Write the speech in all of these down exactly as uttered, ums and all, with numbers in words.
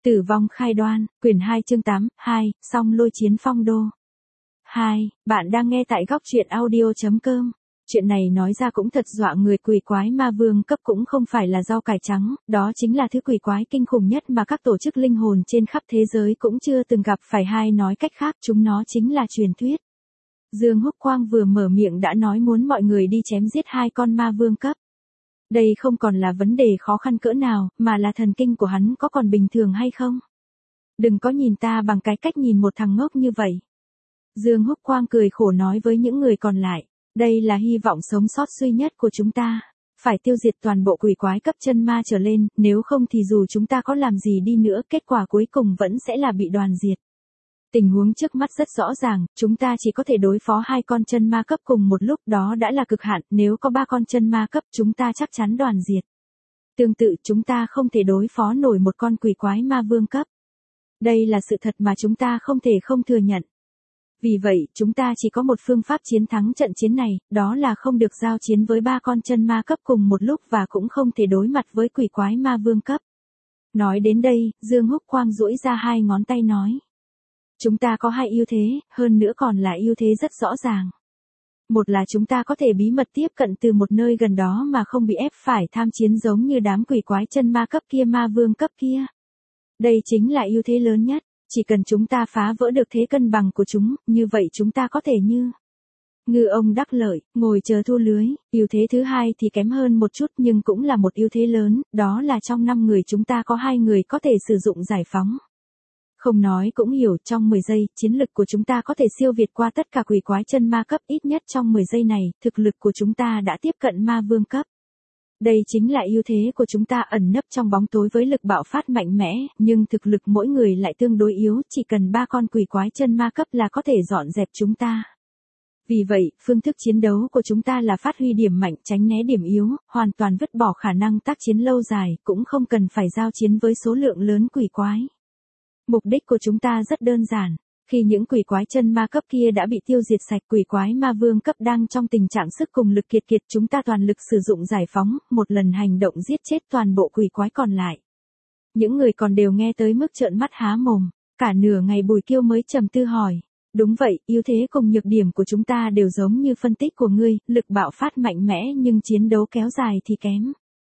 Tử vong khai đoan, quyển hai chương tám, hai, song lôi chiến phong đô. hai. Bạn đang nghe tại góc truyện audio chấm com. Chuyện này nói ra cũng thật dọa người, quỷ quái ma vương cấp cũng không phải là rau cải trắng, đó chính là thứ quỷ quái kinh khủng nhất mà các tổ chức linh hồn trên khắp thế giới cũng chưa từng gặp phải, hay nói cách khác chúng nó chính là truyền thuyết. Dương Húc Quang vừa mở miệng đã nói muốn mọi người đi chém giết hai con ma vương cấp. Đây không còn là vấn đề khó khăn cỡ nào, mà là thần kinh của hắn có còn bình thường hay không? Đừng có nhìn ta bằng cái cách nhìn một thằng ngốc như vậy. Dương Húc Quang cười khổ nói với những người còn lại, đây là hy vọng sống sót duy nhất của chúng ta. Phải tiêu diệt toàn bộ quỷ quái cấp chân ma trở lên, nếu không thì dù chúng ta có làm gì đi nữa, kết quả cuối cùng vẫn sẽ là bị đoàn diệt. Tình huống trước mắt rất rõ ràng, chúng ta chỉ có thể đối phó hai con chân ma cấp cùng một lúc, đó đã là cực hạn, nếu có ba con chân ma cấp chúng ta chắc chắn đoàn diệt. Tương tự chúng ta không thể đối phó nổi một con quỷ quái ma vương cấp. Đây là sự thật mà chúng ta không thể không thừa nhận. Vì vậy, chúng ta chỉ có một phương pháp chiến thắng trận chiến này, đó là không được giao chiến với ba con chân ma cấp cùng một lúc và cũng không thể đối mặt với quỷ quái ma vương cấp. Nói đến đây, Dương Húc Quang duỗi ra hai ngón tay nói. Chúng ta có hai ưu thế, hơn nữa còn là ưu thế rất rõ ràng. Một là chúng ta có thể bí mật tiếp cận từ một nơi gần đó mà không bị ép phải tham chiến giống như đám quỷ quái chân ma cấp kia, ma vương cấp kia. Đây chính là ưu thế lớn nhất, chỉ cần chúng ta phá vỡ được thế cân bằng của chúng, như vậy chúng ta có thể như ngư ông đắc lợi, ngồi chờ thu lưới. Ưu thế thứ hai thì kém hơn một chút nhưng cũng là một ưu thế lớn, đó là trong năm người chúng ta có hai người có thể sử dụng giải phóng. Không nói cũng hiểu, trong mười giây, chiến lực của chúng ta có thể siêu việt qua tất cả quỷ quái chân ma cấp, ít nhất trong mười giây này, thực lực của chúng ta đã tiếp cận ma vương cấp. Đây chính là ưu thế của chúng ta ẩn nấp trong bóng tối với lực bạo phát mạnh mẽ, nhưng thực lực mỗi người lại tương đối yếu, chỉ cần ba con quỷ quái chân ma cấp là có thể dọn dẹp chúng ta. Vì vậy, phương thức chiến đấu của chúng ta là phát huy điểm mạnh, tránh né điểm yếu, hoàn toàn vứt bỏ khả năng tác chiến lâu dài, cũng không cần phải giao chiến với số lượng lớn quỷ quái. Mục đích của chúng ta rất đơn giản. Khi những quỷ quái chân ma cấp kia đã bị tiêu diệt sạch, quỷ quái ma vương cấp đang trong tình trạng sức cùng lực kiệt kiệt, chúng ta toàn lực sử dụng giải phóng, một lần hành động giết chết toàn bộ quỷ quái còn lại. Những người còn đều nghe tới mức trợn mắt há mồm, cả nửa ngày Bùi Kiêu mới trầm tư hỏi. Đúng vậy, ưu thế cùng nhược điểm của chúng ta đều giống như phân tích của ngươi, lực bạo phát mạnh mẽ nhưng chiến đấu kéo dài thì kém.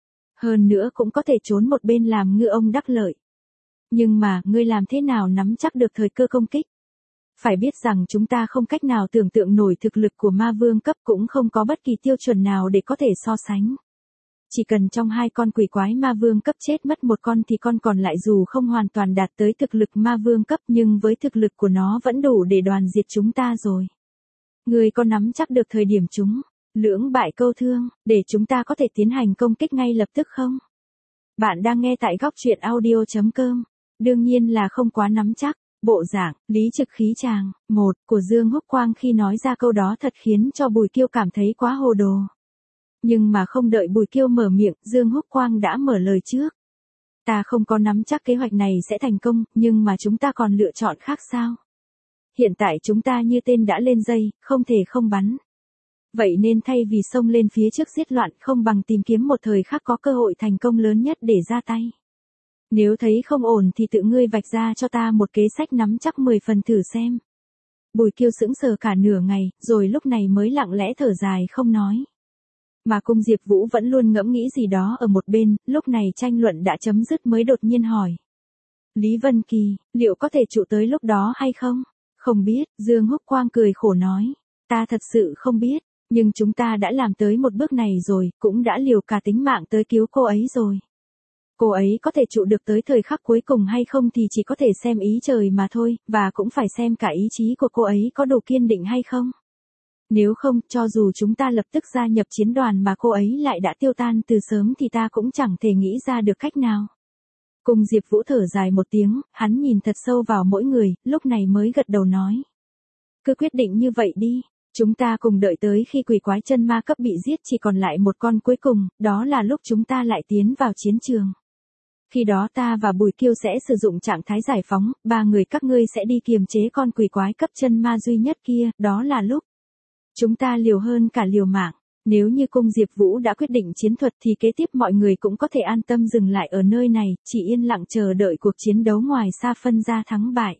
Hơn nữa cũng có thể trốn một bên làm ngư ông đắc lợi. Nhưng mà, ngươi làm thế nào nắm chắc được thời cơ công kích? Phải biết rằng chúng ta không cách nào tưởng tượng nổi thực lực của ma vương cấp, cũng không có bất kỳ tiêu chuẩn nào để có thể so sánh. Chỉ cần trong hai con quỷ quái ma vương cấp chết mất một con thì con còn lại dù không hoàn toàn đạt tới thực lực ma vương cấp nhưng với thực lực của nó vẫn đủ để đoàn diệt chúng ta rồi. Ngươi có nắm chắc được thời điểm chúng lưỡng bại câu thương, để chúng ta có thể tiến hành công kích ngay lập tức không? Bạn đang nghe tại góc truyện audio chấm com. Đương nhiên là không quá nắm chắc. Bộ dạng, lý trực khí tràng, một, của Dương Húc Quang khi nói ra câu đó thật khiến cho Bùi Kiêu cảm thấy quá hồ đồ. Nhưng mà không đợi Bùi Kiêu mở miệng, Dương Húc Quang đã mở lời trước. Ta không có nắm chắc kế hoạch này sẽ thành công, nhưng mà chúng ta còn lựa chọn khác sao? Hiện tại chúng ta như tên đã lên dây, không thể không bắn. Vậy nên thay vì xông lên phía trước giết loạn, không bằng tìm kiếm một thời khắc có cơ hội thành công lớn nhất để ra tay. Nếu thấy không ổn thì tự ngươi vạch ra cho ta một kế sách nắm chắc mười phần thử xem. Bùi Kiêu sững sờ cả nửa ngày, rồi lúc này mới lặng lẽ thở dài không nói. Mà Cung Diệp Vũ vẫn luôn ngẫm nghĩ gì đó ở một bên, lúc này tranh luận đã chấm dứt mới đột nhiên hỏi. Lý Vân Kỳ, liệu có thể trụ tới lúc đó hay không? Không biết, Dương Húc Quang cười khổ nói. Ta thật sự không biết, nhưng chúng ta đã làm tới một bước này rồi, cũng đã liều cả tính mạng tới cứu cô ấy rồi. Cô ấy có thể trụ được tới thời khắc cuối cùng hay không thì chỉ có thể xem ý trời mà thôi, và cũng phải xem cả ý chí của cô ấy có đủ kiên định hay không. Nếu không, cho dù chúng ta lập tức gia nhập chiến đoàn mà cô ấy lại đã tiêu tan từ sớm thì ta cũng chẳng thể nghĩ ra được cách nào. Cùng Diệp Vũ thở dài một tiếng, hắn nhìn thật sâu vào mỗi người, lúc này mới gật đầu nói. Cứ quyết định như vậy đi. Chúng ta cùng đợi tới khi quỷ quái chân ma cấp bị giết chỉ còn lại một con cuối cùng, đó là lúc chúng ta lại tiến vào chiến trường. Khi đó ta và Bùi Kiêu sẽ sử dụng trạng thái giải phóng, ba người các ngươi sẽ đi kiềm chế con quỷ quái cấp chân ma duy nhất kia, đó là lúc chúng ta liều hơn cả liều mạng. Nếu như cung Diệp Vũ đã quyết định chiến thuật thì kế tiếp mọi người cũng có thể an tâm dừng lại ở nơi này, chỉ yên lặng chờ đợi cuộc chiến đấu ngoài xa phân ra thắng bại.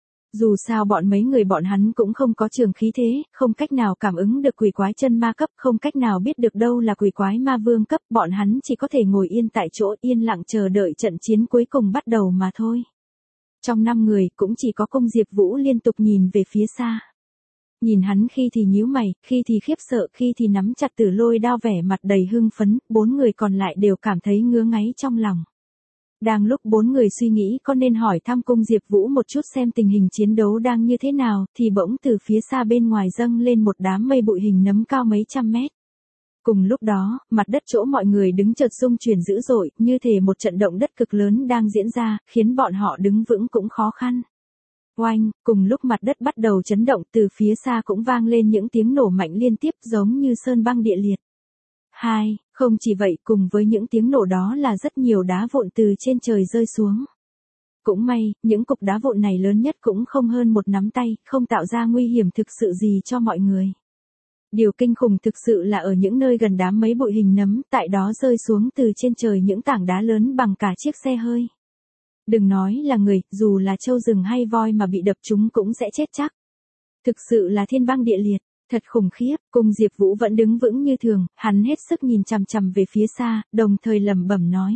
Dù sao bọn mấy người bọn hắn cũng không có trường khí thế, không cách nào cảm ứng được quỷ quái chân ma cấp, không cách nào biết được đâu là quỷ quái ma vương cấp, bọn hắn chỉ có thể ngồi yên tại chỗ yên lặng chờ đợi trận chiến cuối cùng bắt đầu mà thôi. Trong năm người, cũng chỉ có cung Diệp Vũ liên tục nhìn về phía xa. Nhìn hắn khi thì nhíu mày, khi thì khiếp sợ, khi thì nắm chặt tử lôi đao vẻ mặt đầy hưng phấn, bốn người còn lại đều cảm thấy ngứa ngáy trong lòng. Đang lúc bốn người suy nghĩ có nên hỏi thăm cung Diệp Vũ một chút xem tình hình chiến đấu đang như thế nào, thì bỗng từ phía xa bên ngoài dâng lên một đám mây bụi hình nấm cao mấy trăm mét. Cùng lúc đó, mặt đất chỗ mọi người đứng chợt rung chuyển dữ dội, như thể một trận động đất cực lớn đang diễn ra, khiến bọn họ đứng vững cũng khó khăn. Oanh, cùng lúc mặt đất bắt đầu chấn động, từ phía xa cũng vang lên những tiếng nổ mạnh liên tiếp giống như sơn băng địa liệt. Hai, không chỉ vậy, cùng với những tiếng nổ đó là rất nhiều đá vụn từ trên trời rơi xuống. Cũng may, những cục đá vụn này lớn nhất cũng không hơn một nắm tay, không tạo ra nguy hiểm thực sự gì cho mọi người. Điều kinh khủng thực sự là ở những nơi gần đám mấy bụi hình nấm, tại đó rơi xuống từ trên trời những tảng đá lớn bằng cả chiếc xe hơi. Đừng nói là người, dù là trâu rừng hay voi mà bị đập chúng cũng sẽ chết chắc. Thực sự là thiên băng địa liệt, thật khủng khiếp. Cung Diệp Vũ vẫn đứng vững như thường, hắn hết sức nhìn chằm chằm về phía xa, đồng thời lẩm bẩm nói.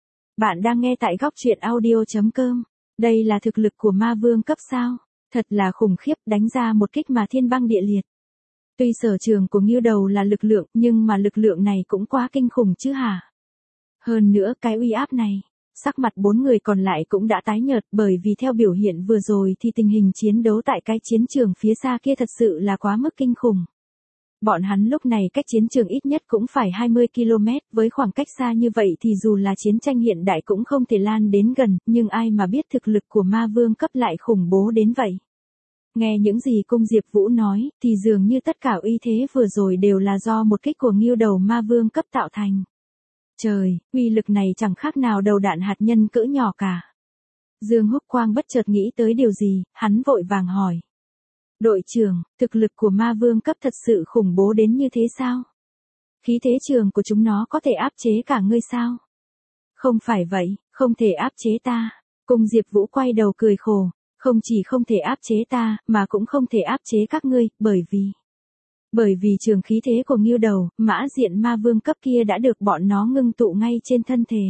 Bạn đang nghe tại góc truyện audio chấm com. Đây là thực lực của ma vương cấp sao? Thật là khủng khiếp, đánh ra một kích mà thiên băng địa liệt. Tuy sở trường của Ngưu Đầu là lực lượng, nhưng mà lực lượng này cũng quá kinh khủng chứ hả? Hơn nữa cái uy áp này. Sắc mặt bốn người còn lại cũng đã tái nhợt, bởi vì theo biểu hiện vừa rồi thì tình hình chiến đấu tại cái chiến trường phía xa kia thật sự là quá mức kinh khủng. Bọn hắn lúc này cách chiến trường ít nhất cũng phải hai mươi ki lô mét, với khoảng cách xa như vậy thì dù là chiến tranh hiện đại cũng không thể lan đến gần, nhưng ai mà biết thực lực của ma vương cấp lại khủng bố đến vậy. Nghe những gì cung Diệp Vũ nói, thì dường như tất cả uy thế vừa rồi đều là do một kích của Ngưu Đầu ma vương cấp tạo thành. Trời, uy lực này chẳng khác nào đầu đạn hạt nhân cỡ nhỏ cả. Dương Húc Quang bất chợt nghĩ tới điều gì, hắn vội vàng hỏi. Đội trưởng, thực lực của ma vương cấp thật sự khủng bố đến như thế sao? Khí thế trường của chúng nó có thể áp chế cả ngươi sao? Không phải vậy, không thể áp chế ta. Cung Diệp Vũ quay đầu cười khổ. Không chỉ không thể áp chế ta, mà cũng không thể áp chế các ngươi, bởi vì... Bởi vì trường khí thế của Ngưu Đầu, mã diện ma vương cấp kia đã được bọn nó ngưng tụ ngay trên thân thể.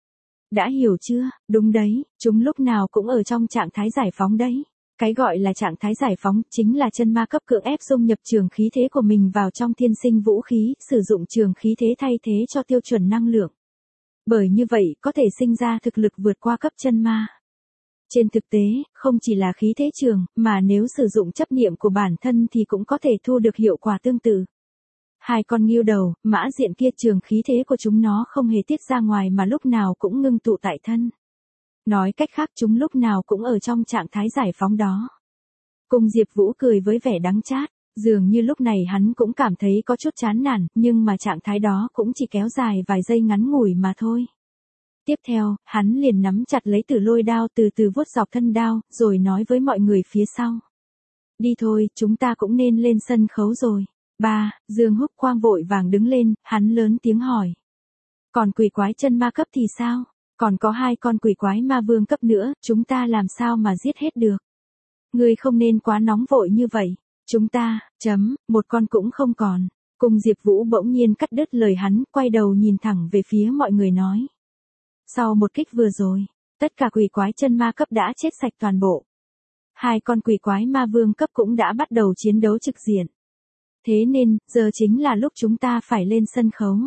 Đã hiểu chưa? Đúng đấy, chúng lúc nào cũng ở trong trạng thái giải phóng đấy. Cái gọi là trạng thái giải phóng chính là chân ma cấp cưỡng ép dung nhập trường khí thế của mình vào trong thiên sinh vũ khí, sử dụng trường khí thế thay thế cho tiêu chuẩn năng lượng. Bởi như vậy có thể sinh ra thực lực vượt qua cấp chân ma. Trên thực tế, không chỉ là khí thế trường, mà nếu sử dụng chấp niệm của bản thân thì cũng có thể thu được hiệu quả tương tự. Hai con Ngưu Đầu, mã diện kia trường khí thế của chúng nó không hề tiết ra ngoài mà lúc nào cũng ngưng tụ tại thân. Nói cách khác chúng lúc nào cũng ở trong trạng thái giải phóng đó. Cung Diệp Vũ cười với vẻ đắng chát, dường như lúc này hắn cũng cảm thấy có chút chán nản, nhưng mà trạng thái đó cũng chỉ kéo dài vài giây ngắn ngủi mà thôi. Tiếp theo, hắn liền nắm chặt lấy tử lôi đao từ từ vuốt dọc thân đao, rồi nói với mọi người phía sau. Đi thôi, chúng ta cũng nên lên sân khấu rồi. Ba, Dương Húc Quang vội vàng đứng lên, hắn lớn tiếng hỏi. Còn quỷ quái chân ma cấp thì sao? Còn có hai con quỷ quái ma vương cấp nữa, chúng ta làm sao mà giết hết được? Ngươi không nên quá nóng vội như vậy. Chúng ta, chấm, một con cũng không còn. Cung Diệp Vũ bỗng nhiên cắt đứt lời hắn, quay đầu nhìn thẳng về phía mọi người nói. Sau một kích vừa rồi, tất cả quỷ quái chân ma cấp đã chết sạch toàn bộ. Hai con quỷ quái ma vương cấp cũng đã bắt đầu chiến đấu trực diện. Thế nên, giờ chính là lúc chúng ta phải lên sân khấu.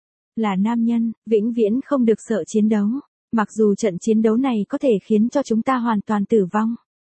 Là nam nhân, vĩnh viễn không được sợ chiến đấu. Mặc dù trận chiến đấu này có thể khiến cho chúng ta hoàn toàn tử vong.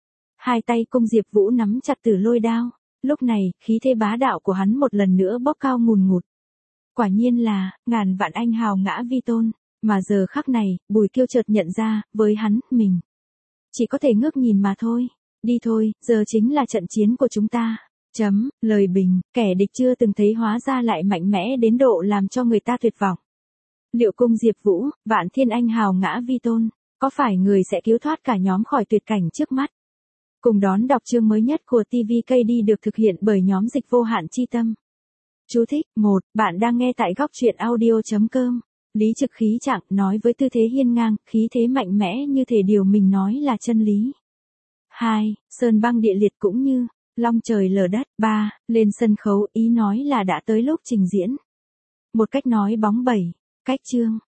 Hai tay cung Diệp Vũ nắm chặt tử lôi đao. Lúc này, khí thế bá đạo của hắn một lần nữa bốc cao ngùn ngụt. Quả nhiên là, ngàn vạn anh hào ngã vi tôn. Mà giờ khắc này, Bùi Kiêu chợt nhận ra, với hắn, mình chỉ có thể ngước nhìn mà thôi. Đi thôi, giờ chính là trận chiến của chúng ta. Chấm, lời bình, kẻ địch chưa từng thấy hóa ra lại mạnh mẽ đến độ làm cho người ta tuyệt vọng. Liệu cung Diệp Vũ, vạn thiên anh hào ngã vi tôn, có phải người sẽ cứu thoát cả nhóm khỏi tuyệt cảnh trước mắt? Cùng đón đọc chương mới nhất của ti vi ca đê được thực hiện bởi nhóm dịch vô hạn chi tâm. Chú thích, một, bạn đang nghe tại góc truyện audio.com. Lý Trực khí trạng, nói với tư thế hiên ngang, khí thế mạnh mẽ như thể điều mình nói là chân lý. hai. Sơn băng địa liệt cũng như, long trời lở đất. ba. Lên sân khấu, ý nói là đã tới lúc trình diễn. Một cách nói bóng bẩy. Cách chương.